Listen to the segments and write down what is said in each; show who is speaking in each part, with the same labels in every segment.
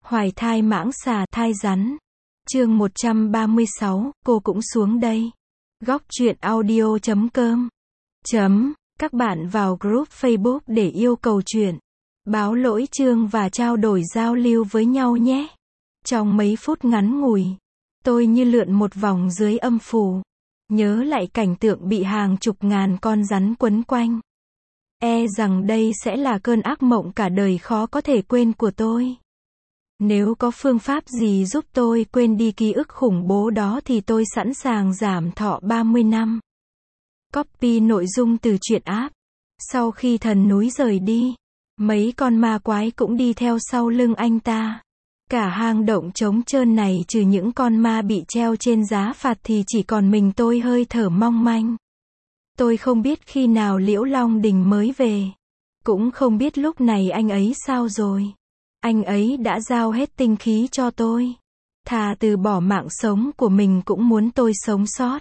Speaker 1: Hoài thai mãng xà thai rắn. Chương 136, cô cũng xuống đây. Góc truyện audio.com. Các bạn vào group Facebook để yêu cầu truyện, báo lỗi chương và trao đổi giao lưu với nhau nhé. Trong mấy phút ngắn ngủi, tôi như lượn một vòng dưới âm phủ, nhớ lại cảnh tượng bị hàng chục ngàn con rắn quấn quanh. E rằng đây sẽ là cơn ác mộng cả đời khó có thể quên của tôi. Nếu có phương pháp gì giúp tôi quên đi ký ức khủng bố đó thì tôi sẵn sàng giảm thọ 30 năm. Copy nội dung từ truyện app. Sau khi thần núi rời đi, mấy con ma quái cũng đi theo sau lưng anh ta. Cả hang động trống trơn này trừ những con ma bị treo trên giá phạt thì chỉ còn mình tôi hơi thở mong manh. Tôi không biết khi nào Liễu Long Đình mới về. Cũng không biết lúc này anh ấy sao rồi. Anh ấy đã giao hết tinh khí cho tôi. Thà từ bỏ mạng sống của mình cũng muốn tôi sống sót.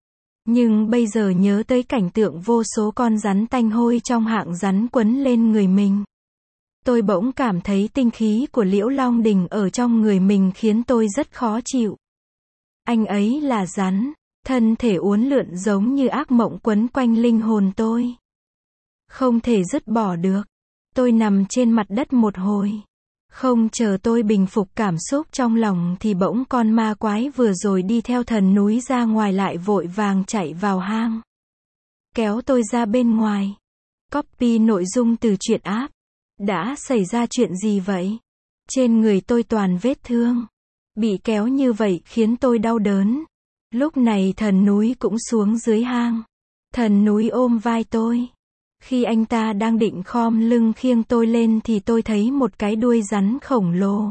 Speaker 1: Nhưng bây giờ nhớ tới cảnh tượng vô số con rắn tanh hôi trong hạng rắn quấn lên người mình. Tôi bỗng cảm thấy tinh khí của Liễu Long Đình ở trong người mình khiến tôi rất khó chịu. Anh ấy là rắn, thân thể uốn lượn giống như ác mộng quấn quanh linh hồn tôi. Không thể dứt bỏ được. Tôi nằm trên mặt đất một hồi. Không chờ tôi bình phục cảm xúc trong lòng thì bỗng con ma quái vừa rồi đi theo thần núi ra ngoài lại vội vàng chạy vào hang. Kéo tôi ra bên ngoài. Copy nội dung từ truyện app. Đã xảy ra chuyện gì vậy? Trên người tôi toàn vết thương. Bị kéo như vậy khiến tôi đau đớn. Lúc này thần núi cũng xuống dưới hang. Thần núi ôm vai tôi. Khi anh ta đang định khom lưng khiêng tôi lên thì tôi thấy một cái đuôi rắn khổng lồ.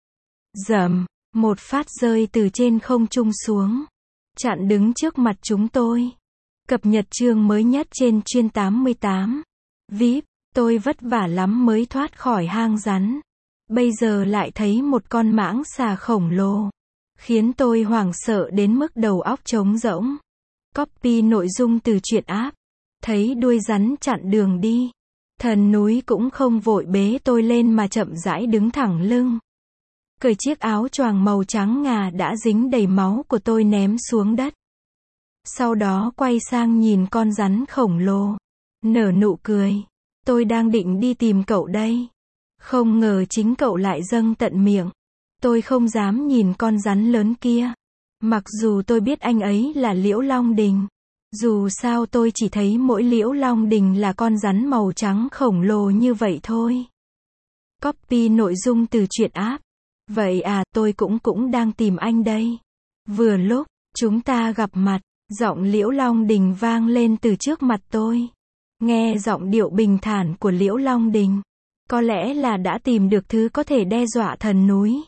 Speaker 1: Rầm, một phát rơi từ trên không trung xuống. Chặn đứng trước mặt chúng tôi. Cập nhật chương mới nhất trên chuyên 88. VIP, tôi vất vả lắm mới thoát khỏi hang rắn. Bây giờ lại thấy một con mãng xà khổng lồ. Khiến tôi hoảng sợ đến mức đầu óc trống rỗng. Copy nội dung từ truyện app. Thấy đuôi rắn chặn đường đi. Thần núi cũng không vội bế tôi lên mà chậm rãi đứng thẳng lưng. Cởi chiếc áo choàng màu trắng ngà đã dính đầy máu của tôi ném xuống đất. Sau đó quay sang nhìn con rắn khổng lồ. Nở nụ cười. Tôi đang định đi tìm cậu đây. Không ngờ chính cậu lại dâng tận miệng. Tôi không dám nhìn con rắn lớn kia. Mặc dù tôi biết anh ấy là Liễu Long Đình. Dù sao tôi chỉ thấy mỗi Liễu Long Đình là con rắn màu trắng khổng lồ như vậy thôi. Copy nội dung từ truyện app. Vậy à, tôi cũng đang tìm anh đây. Vừa lúc chúng ta gặp mặt, giọng Liễu Long Đình vang lên từ trước mặt tôi. Nghe giọng điệu bình thản của Liễu Long Đình, có lẽ là đã tìm được thứ có thể đe dọa thần núi.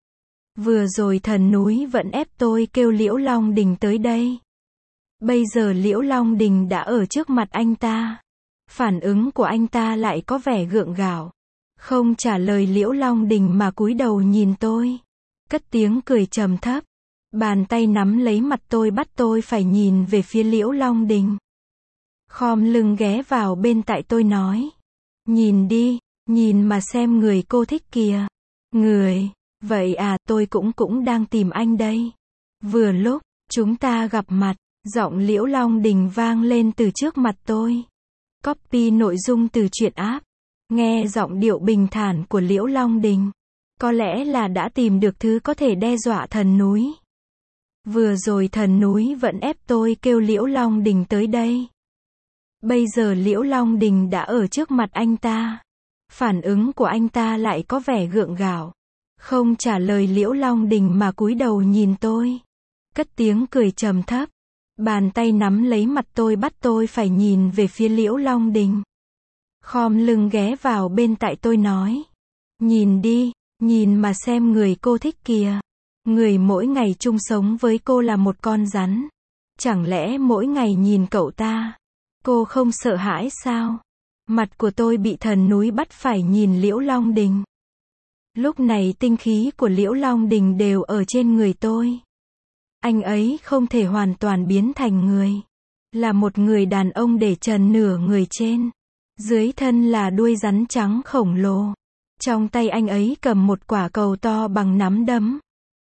Speaker 1: Vừa rồi thần núi vẫn ép tôi kêu Liễu Long Đình tới đây. Bây giờ Liễu Long Đình đã ở trước mặt anh ta. Phản ứng của anh ta lại có vẻ gượng gạo. Không trả lời Liễu Long Đình mà cúi đầu nhìn tôi. Cất tiếng cười trầm thấp. Bàn tay nắm lấy mặt tôi bắt tôi phải nhìn về phía Liễu Long Đình. Khom lưng ghé vào bên tai tôi nói. Nhìn đi, nhìn mà xem người cô thích kìa. Người, vậy à, tôi cũng đang tìm anh đây. Vừa lúc chúng ta gặp mặt. Giọng Liễu Long Đình vang lên từ trước mặt tôi. Copy nội dung từ truyện app. Nghe giọng điệu bình thản của Liễu Long Đình. Có lẽ là đã tìm được thứ có thể đe dọa thần núi. Vừa rồi thần núi vẫn ép tôi kêu Liễu Long Đình tới đây. Bây giờ Liễu Long Đình đã ở trước mặt anh ta. Phản ứng của anh ta lại có vẻ gượng gạo. Không trả lời Liễu Long Đình mà cúi đầu nhìn tôi. Cất tiếng cười trầm thấp. Bàn tay nắm lấy mặt tôi bắt tôi phải nhìn về phía Liễu Long Đình. Khom lưng ghé vào bên tai tôi nói. Nhìn đi, nhìn mà xem người cô thích kìa. Người mỗi ngày chung sống với cô là một con rắn. Chẳng lẽ mỗi ngày nhìn cậu ta, cô không sợ hãi sao? Mặt của tôi bị thần núi bắt phải nhìn Liễu Long Đình. Lúc này tinh khí của Liễu Long Đình đều ở trên người tôi. Anh ấy không thể hoàn toàn biến thành người. Là một người đàn ông để trần nửa người trên. Dưới thân là đuôi rắn trắng khổng lồ. Trong tay anh ấy cầm một quả cầu to bằng nắm đấm.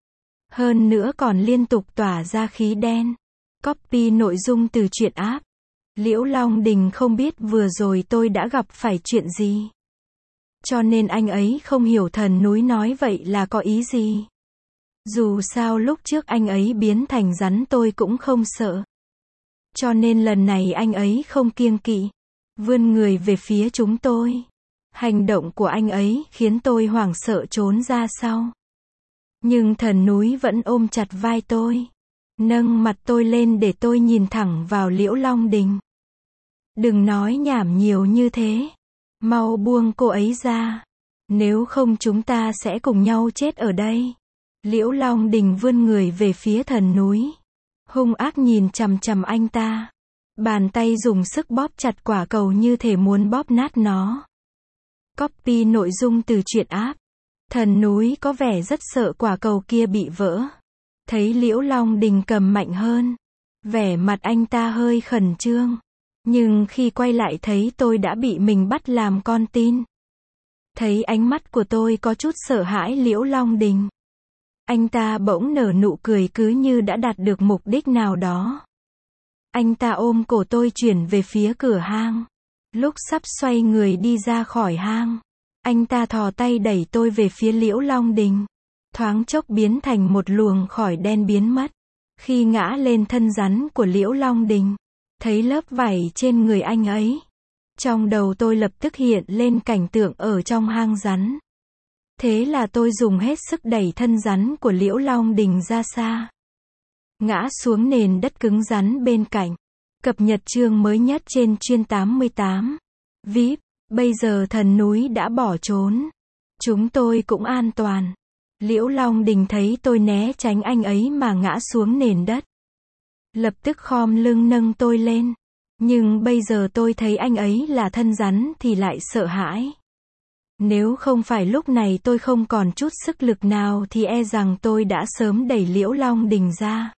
Speaker 1: Hơn nữa còn liên tục tỏa ra khí đen. Copy nội dung từ truyện app. Liễu Long Đình không biết vừa rồi tôi đã gặp phải chuyện gì. Cho nên anh ấy không hiểu thần núi nói vậy là có ý gì. Dù sao lúc trước anh ấy biến thành rắn tôi cũng không sợ. Cho nên lần này anh ấy không kiêng kỵ. Vươn người về phía chúng tôi. Hành động của anh ấy khiến tôi hoảng sợ trốn ra sau. Nhưng thần núi vẫn ôm chặt vai tôi. Nâng mặt tôi lên để tôi nhìn thẳng vào Liễu Long Đình. Đừng nói nhảm nhiều như thế. Mau buông cô ấy ra. Nếu không chúng ta sẽ cùng nhau chết ở đây. Liễu Long Đình vươn người về phía thần núi. Hung ác nhìn chằm chằm anh ta. Bàn tay dùng sức bóp chặt quả cầu như thể muốn bóp nát nó. Copy nội dung từ truyện app. Thần núi có vẻ rất sợ quả cầu kia bị vỡ. Thấy Liễu Long Đình cầm mạnh hơn. Vẻ mặt anh ta hơi khẩn trương. Nhưng khi quay lại thấy tôi đã bị mình bắt làm con tin. Thấy ánh mắt của tôi có chút sợ hãi Liễu Long Đình. Anh ta bỗng nở nụ cười cứ như đã đạt được mục đích nào đó. Anh ta ôm cổ tôi chuyển về phía cửa hang. Lúc sắp xoay người đi ra khỏi hang, anh ta thò tay đẩy tôi về phía Liễu Long Đình. Thoáng chốc biến thành một luồng khói đen biến mất. Khi ngã lên thân rắn của Liễu Long Đình, thấy lớp vảy trên người anh ấy. Trong đầu tôi lập tức hiện lên cảnh tượng ở trong hang rắn. Thế là tôi dùng hết sức đẩy thân rắn của Liễu Long Đình ra xa. Ngã xuống nền đất cứng rắn bên cạnh. Cập nhật chương mới nhất trên chuyên 88. VIP, bây giờ thần núi đã bỏ trốn. Chúng tôi cũng an toàn. Liễu Long Đình thấy tôi né tránh anh ấy mà ngã xuống nền đất. Lập tức khom lưng nâng tôi lên. Nhưng bây giờ tôi thấy anh ấy là thân rắn thì lại sợ hãi. Nếu không phải lúc này tôi không còn chút sức lực nào thì e rằng tôi đã sớm đẩy Liễu Long Đình ra.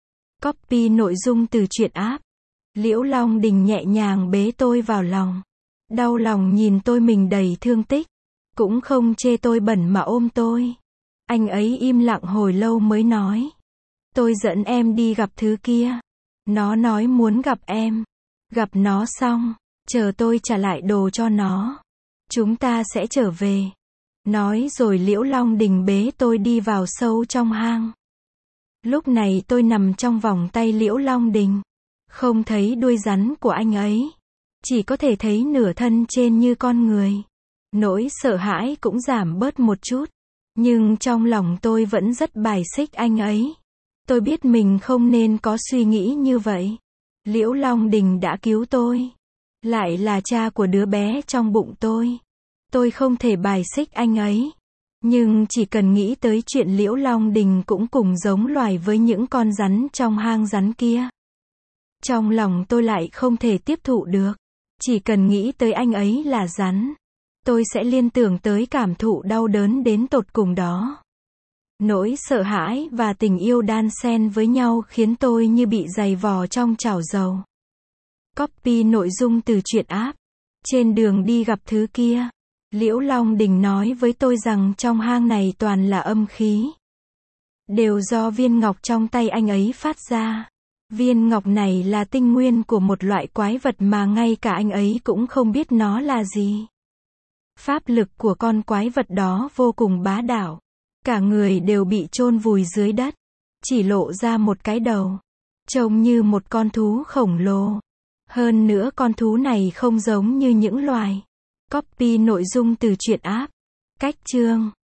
Speaker 1: Copy nội dung từ truyện app. Liễu Long Đình nhẹ nhàng bế tôi vào lòng. Đau lòng nhìn tôi mình đầy thương tích. Cũng không chê tôi bẩn mà ôm tôi. Anh ấy im lặng hồi lâu mới nói. Tôi dẫn em đi gặp thứ kia. Nó nói muốn gặp em. Gặp nó xong, chờ tôi trả lại đồ cho nó. Chúng ta sẽ trở về. Nói rồi Liễu Long Đình bế tôi đi vào sâu trong hang. Lúc này tôi nằm trong vòng tay Liễu Long Đình. Không thấy đuôi rắn của anh ấy. Chỉ có thể thấy nửa thân trên như con người. Nỗi sợ hãi cũng giảm bớt một chút. Nhưng trong lòng tôi vẫn rất bài xích anh ấy. Tôi biết mình không nên có suy nghĩ như vậy. Liễu Long Đình đã cứu tôi. Lại là cha của đứa bé trong bụng tôi. Tôi không thể bài xích anh ấy. Nhưng chỉ cần nghĩ tới chuyện Liễu Long Đình cũng cùng giống loài với những con rắn trong hang rắn kia. Trong lòng tôi lại không thể tiếp thụ được. Chỉ cần nghĩ tới anh ấy là rắn, tôi sẽ liên tưởng tới cảm thụ đau đớn đến tột cùng đó. Nỗi sợ hãi và tình yêu đan xen với nhau khiến tôi như bị giày vò trong chảo dầu. Copy nội dung từ truyện app. Trên đường đi gặp thứ kia, Liễu Long Đình nói với tôi rằng trong hang này toàn là âm khí. Đều do viên ngọc trong tay anh ấy phát ra. Viên ngọc này là tinh nguyên của một loại quái vật mà ngay cả anh ấy cũng không biết nó là gì. Pháp lực của con quái vật đó vô cùng bá đạo. Cả người đều bị chôn vùi dưới đất. Chỉ lộ ra một cái đầu. Trông như một con thú khổng lồ. Hơn nữa con thú này không giống như những loài. Copy nội dung từ truyện app. Cách chương.